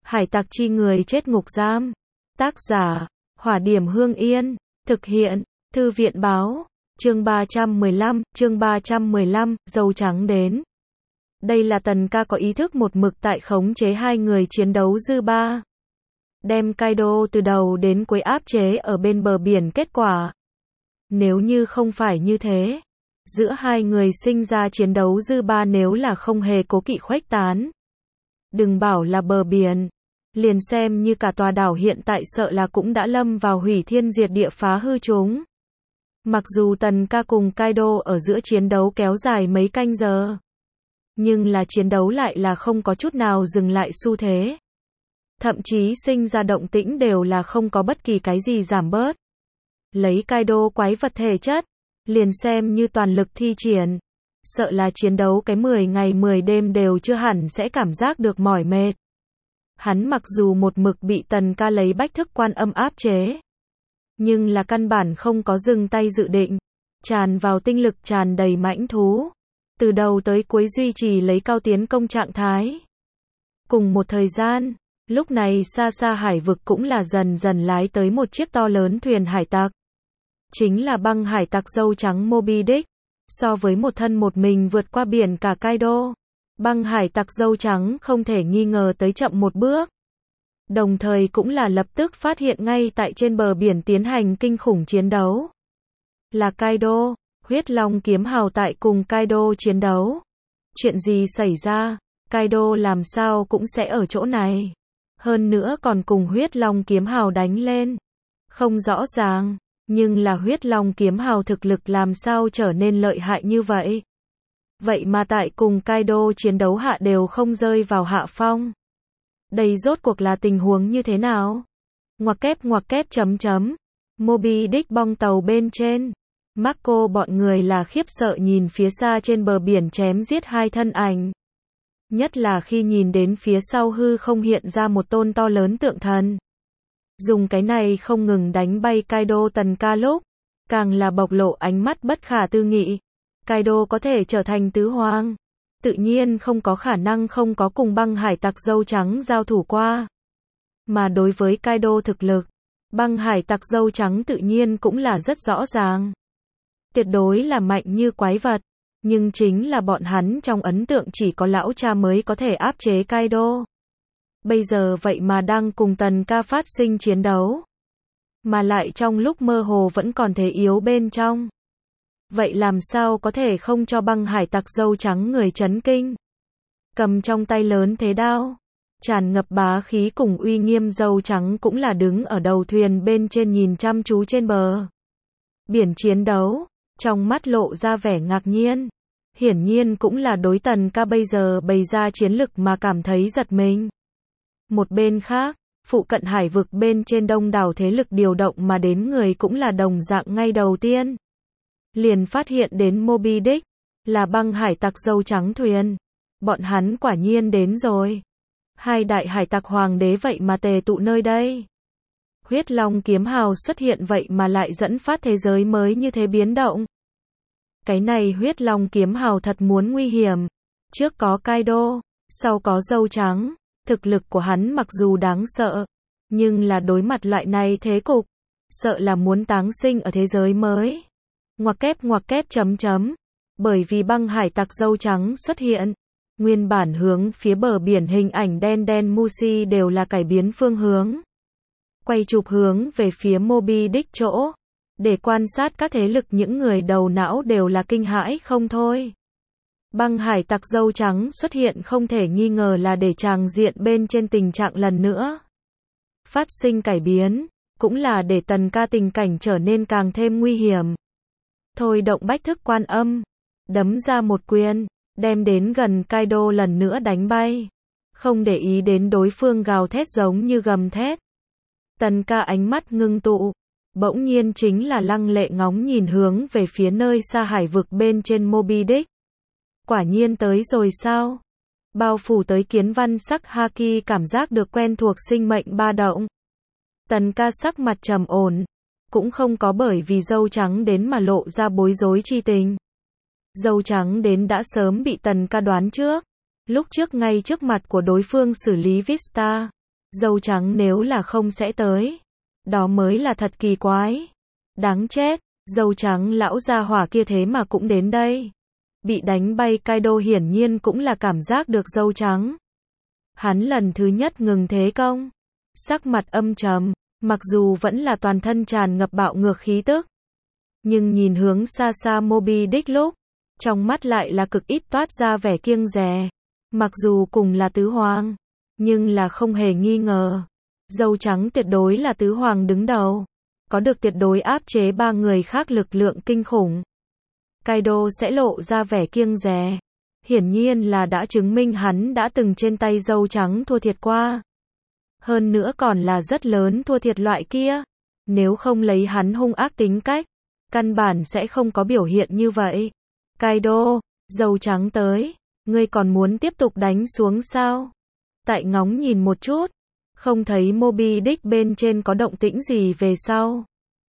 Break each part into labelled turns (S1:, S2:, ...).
S1: Hải tặc chi người chết ngục giam. Tác giả, Hỏa Điểm Hương Yên. Thực hiện, Thư viện Báo. Chương 315, dâu trắng đến. Đây là Tần Ca có ý thức một mực tại khống chế hai người chiến đấu dư ba. Đem Kaido từ đầu đến cuối áp chế ở bên bờ biển kết quả. Nếu như không phải như thế, giữa hai người sinh ra chiến đấu dư ba nếu là không hề cố kỵ khuếch tán. Đừng bảo là bờ biển, liền xem như cả tòa đảo hiện tại sợ là cũng đã lâm vào hủy thiên diệt địa phá hư chúng. Mặc dù Tần Ca cùng Kaido ở giữa chiến đấu kéo dài mấy canh giờ, nhưng là chiến đấu lại là không có chút nào dừng lại xu thế. Thậm chí sinh ra động tĩnh đều là không có bất kỳ cái gì giảm bớt. Lấy Kaido quái vật thể chất, liền xem như toàn lực thi triển, sợ là chiến đấu cái 10 ngày 10 đêm đều chưa hẳn sẽ cảm giác được mỏi mệt. Hắn mặc dù một mực bị Tần Ca lấy bách thức quan âm áp chế, nhưng là căn bản không có dừng tay dự định, tràn vào tinh lực tràn đầy mãnh thú, từ đầu tới cuối duy trì lấy cao tiến công trạng thái. Cùng một thời gian, lúc này xa xa hải vực cũng là dần dần lái tới một chiếc to lớn thuyền hải tặc. Chính là băng hải tặc dâu trắng Moby Dick. So với một thân một mình vượt qua biển cả Kaido, băng hải tặc dâu trắng không thể nghi ngờ tới chậm một bước. Đồng thời cũng là lập tức phát hiện ngay tại trên bờ biển tiến hành kinh khủng chiến đấu. Là Kaido, huyết long kiếm hào tại cùng Kaido chiến đấu. Chuyện gì xảy ra, Kaido làm sao cũng sẽ ở chỗ này. Hơn nữa còn cùng huyết long kiếm hào đánh lên. Không rõ ràng, nhưng là huyết long kiếm hào thực lực làm sao trở nên lợi hại như vậy. Vậy mà tại cùng Kaido chiến đấu hạ đều không rơi vào hạ phong. Đây rốt cuộc là tình huống như thế nào? Ngoặc kép chấm. Moby Dick bong tàu bên trên. Marco bọn người là khiếp sợ nhìn phía xa trên bờ biển chém giết hai thân ảnh. Nhất là khi nhìn đến phía sau hư không hiện ra một tôn to lớn tượng thần. Dùng cái này không ngừng đánh bay Kaido. Tần Ca lúc càng là bộc lộ ánh mắt bất khả tư nghị. Kaido có thể trở thành tứ hoàng, tự nhiên không có khả năng không có cùng băng hải tặc dâu trắng giao thủ qua. Mà đối với Kaido thực lực, băng hải tặc dâu trắng tự nhiên cũng là rất rõ ràng. Tuyệt đối là mạnh như quái vật, nhưng chính là bọn hắn trong ấn tượng chỉ có lão cha mới có thể áp chế Kaido. Bây giờ vậy mà đang cùng Tần Ca phát sinh chiến đấu, mà lại trong lúc mơ hồ vẫn còn thể yếu bên trong. Vậy làm sao có thể không cho băng hải tặc dâu trắng người chấn kinh. Cầm trong tay lớn thế đao, tràn ngập bá khí cùng uy nghiêm, dâu trắng cũng là đứng ở đầu thuyền bên trên nhìn chăm chú trên bờ biển chiến đấu, trong mắt lộ ra vẻ ngạc nhiên. Hiển nhiên cũng là đối Tần Ca bây giờ bày ra chiến lực mà cảm thấy giật mình. Một bên khác, phụ cận hải vực bên trên đông đảo thế lực điều động mà đến người cũng là đồng dạng. Ngay đầu tiên liền phát hiện đến Moby Dick, là băng hải tặc dâu trắng thuyền. Bọn hắn quả nhiên đến rồi. Hai đại hải tặc hoàng đế vậy mà tề tụ nơi đây. Huyết long kiếm hào xuất hiện vậy mà lại dẫn phát thế giới mới như thế biến động. Cái này huyết long kiếm hào thật muốn nguy hiểm. Trước có Kaido, sau có dâu trắng. Thực lực của hắn mặc dù đáng sợ, nhưng là đối mặt loại này thế cục, sợ là muốn táng sinh ở thế giới mới. Ngoặc kép chấm. Bởi vì băng hải tặc dâu trắng xuất hiện, nguyên bản hướng phía bờ biển hình ảnh đen Mushi đều là cải biến phương hướng. Quay chụp hướng về phía Moby Dick chỗ, để quan sát các thế lực, những người đầu não đều là kinh hãi không thôi. Băng hải tặc dâu trắng xuất hiện không thể nghi ngờ là để tràng diện bên trên tình trạng lần nữa phát sinh cải biến, cũng là để Tần Ca tình cảnh trở nên càng thêm nguy hiểm. Thôi động bách thức quan âm, đấm ra một quyền, đem đến gần Kaido lần nữa đánh bay, không để ý đến đối phương gào thét giống như gầm thét. Tần Ca ánh mắt ngưng tụ, bỗng nhiên chính là lăng lệ ngóng nhìn hướng về phía nơi xa hải vực bên trên Moby Dick. Quả nhiên tới rồi sao? Bao phủ tới kiến văn sắc haki cảm giác được quen thuộc sinh mệnh ba động. Tần Ca sắc mặt trầm ổn, cũng không có bởi vì dâu trắng đến mà lộ ra bối rối chi tình. Dâu trắng đến đã sớm bị Tần Ca đoán trước. Lúc trước ngay trước mặt của đối phương xử lý Vista, Dâu trắng nếu là không sẽ tới. Đó mới là thật kỳ quái. Đáng chết, dâu trắng lão gia hỏa kia thế mà cũng đến đây. Bị đánh bay Kaido hiển nhiên cũng là cảm giác được dâu trắng. Hắn lần thứ nhất ngừng thế công. Sắc mặt âm trầm, mặc dù vẫn là toàn thân tràn ngập bạo ngược khí tức. Nhưng nhìn hướng xa xa Moby Dick lúc, trong mắt lại là cực ít toát ra vẻ kiêng dè. Mặc dù cùng là tứ hoàng, nhưng là không hề nghi ngờ. Dâu trắng tuyệt đối là tứ hoàng đứng đầu. Có được tuyệt đối áp chế ba người khác lực lượng kinh khủng. Kaido sẽ lộ ra vẻ kiêng dè. Hiển nhiên là đã chứng minh hắn đã từng trên tay dâu trắng thua thiệt qua. Hơn nữa còn là rất lớn thua thiệt loại kia. Nếu không lấy hắn hung ác tính cách, căn bản sẽ không có biểu hiện như vậy. Kaido, dâu trắng tới, ngươi còn muốn tiếp tục đánh xuống sao? Tại ngóng nhìn một chút, không thấy Moby Dick bên trên có động tĩnh gì về sau.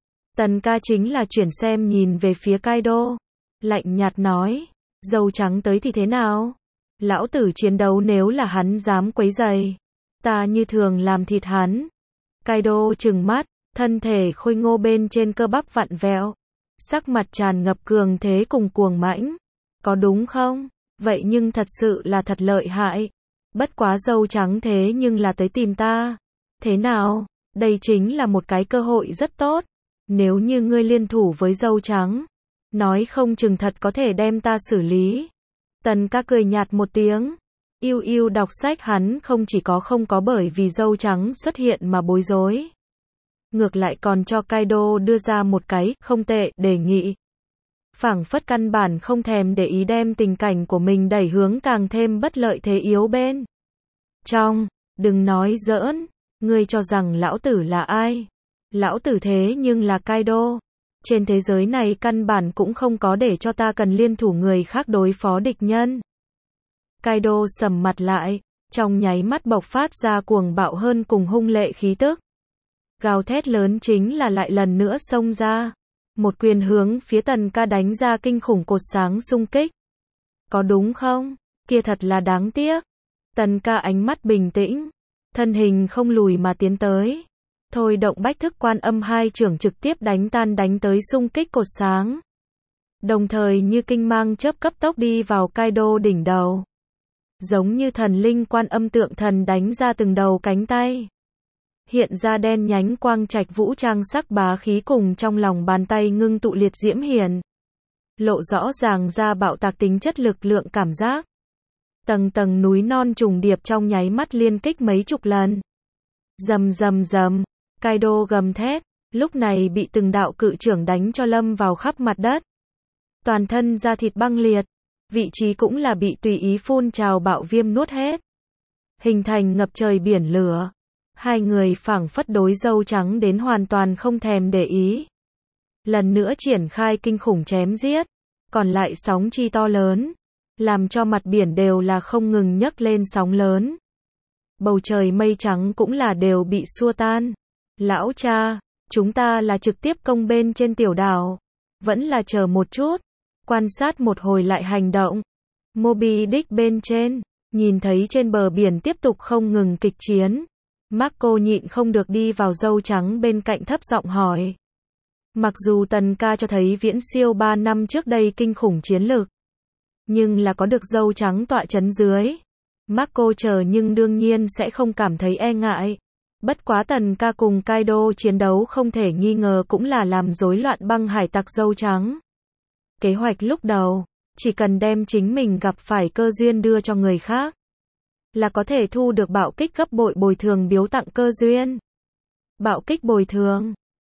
S1: Tần ca chính là chuyển xem nhìn về phía Kaido. Lạnh nhạt nói, dâu trắng tới thì thế nào? Lão tử chiến đấu nếu là hắn dám quấy rầy, ta như thường làm thịt hắn. Kaido trừng mắt, thân thể khôi ngô bên trên cơ bắp vặn vẹo. Sắc mặt tràn ngập cường thế cùng cuồng mãnh. Có đúng không? Vậy nhưng thật sự là thật lợi hại. Bất quá dâu trắng thế nhưng là tới tìm ta. Thế nào? Đây chính là một cái cơ hội rất tốt. Nếu như ngươi liên thủ với dâu trắng, nói không chừng thật có thể đem ta xử lý. Tần ca cười nhạt một tiếng. Yêu yêu đọc sách hắn không chỉ không có bởi vì dâu trắng xuất hiện mà bối rối. Ngược lại còn cho Kaido đưa ra một cái không tệ đề nghị. Phảng phất căn bản không thèm để ý đem tình cảnh của mình đẩy hướng càng thêm bất lợi thế yếu bên trong. Đừng nói giỡn, ngươi cho rằng lão tử là ai? Lão tử thế nhưng là Kaido. Trên thế giới này căn bản cũng không có để cho ta cần liên thủ người khác đối phó địch nhân. Kaido sầm mặt lại, trong nháy mắt bộc phát ra cuồng bạo hơn cùng hung lệ khí tức. Gào thét lớn chính là lại lần nữa xông ra. Một quyền hướng phía tần ca đánh ra kinh khủng cột sáng xung kích. Có đúng không? Kia thật là đáng tiếc. Tần ca ánh mắt bình tĩnh, thân hình không lùi mà tiến tới. Thôi động bách thức quan âm hai chưởng trực tiếp đánh tới xung kích cột sáng. Đồng thời như kinh mang chớp cấp tốc đi vào Kaido đỉnh đầu. Giống như thần linh quan âm tượng thần đánh ra từng đầu cánh tay. Hiện ra đen nhánh quang trạch vũ trang sắc bá khí cùng trong lòng bàn tay ngưng tụ liệt diễm hiển. Lộ rõ ràng ra bạo tạc tính chất lực lượng cảm giác. Tầng tầng núi non trùng điệp trong nháy mắt liên kích mấy chục lần. Rầm rầm rầm, Kaido gầm thét, lúc này bị từng đạo cự chưởng đánh cho lâm vào khắp mặt đất. Toàn thân da thịt băng liệt, vị trí cũng là bị tùy ý phun trào bạo viêm nuốt hết. Hình thành ngập trời biển lửa. Hai người phảng phất đối dâu trắng đến hoàn toàn không thèm để ý. Lần nữa triển khai kinh khủng chém giết. Còn lại sóng chi to lớn, làm cho mặt biển đều là không ngừng nhấc lên sóng lớn. Bầu trời mây trắng cũng là đều bị xua tan. Lão cha, chúng ta là trực tiếp công bên trên tiểu đảo. Vẫn là chờ một chút, quan sát một hồi lại hành động. Moby Dick bên trên, nhìn thấy trên bờ biển tiếp tục không ngừng kịch chiến. Marco nhịn không được đi vào dâu trắng bên cạnh thấp giọng hỏi. Mặc dù tần ca cho thấy viễn siêu 3 năm trước đây kinh khủng chiến lược, nhưng là có được dâu trắng tọa chấn dưới. Marco chờ nhưng đương nhiên sẽ không cảm thấy e ngại. Bất quá tần ca cùng Kaido chiến đấu không thể nghi ngờ cũng là làm rối loạn băng hải tặc dâu trắng. Kế hoạch lúc đầu, chỉ cần đem chính mình gặp phải cơ duyên đưa cho người khác, là có thể thu được bạo kích gấp bội bồi thường biếu tặng cơ duyên. Bạo kích bồi thường,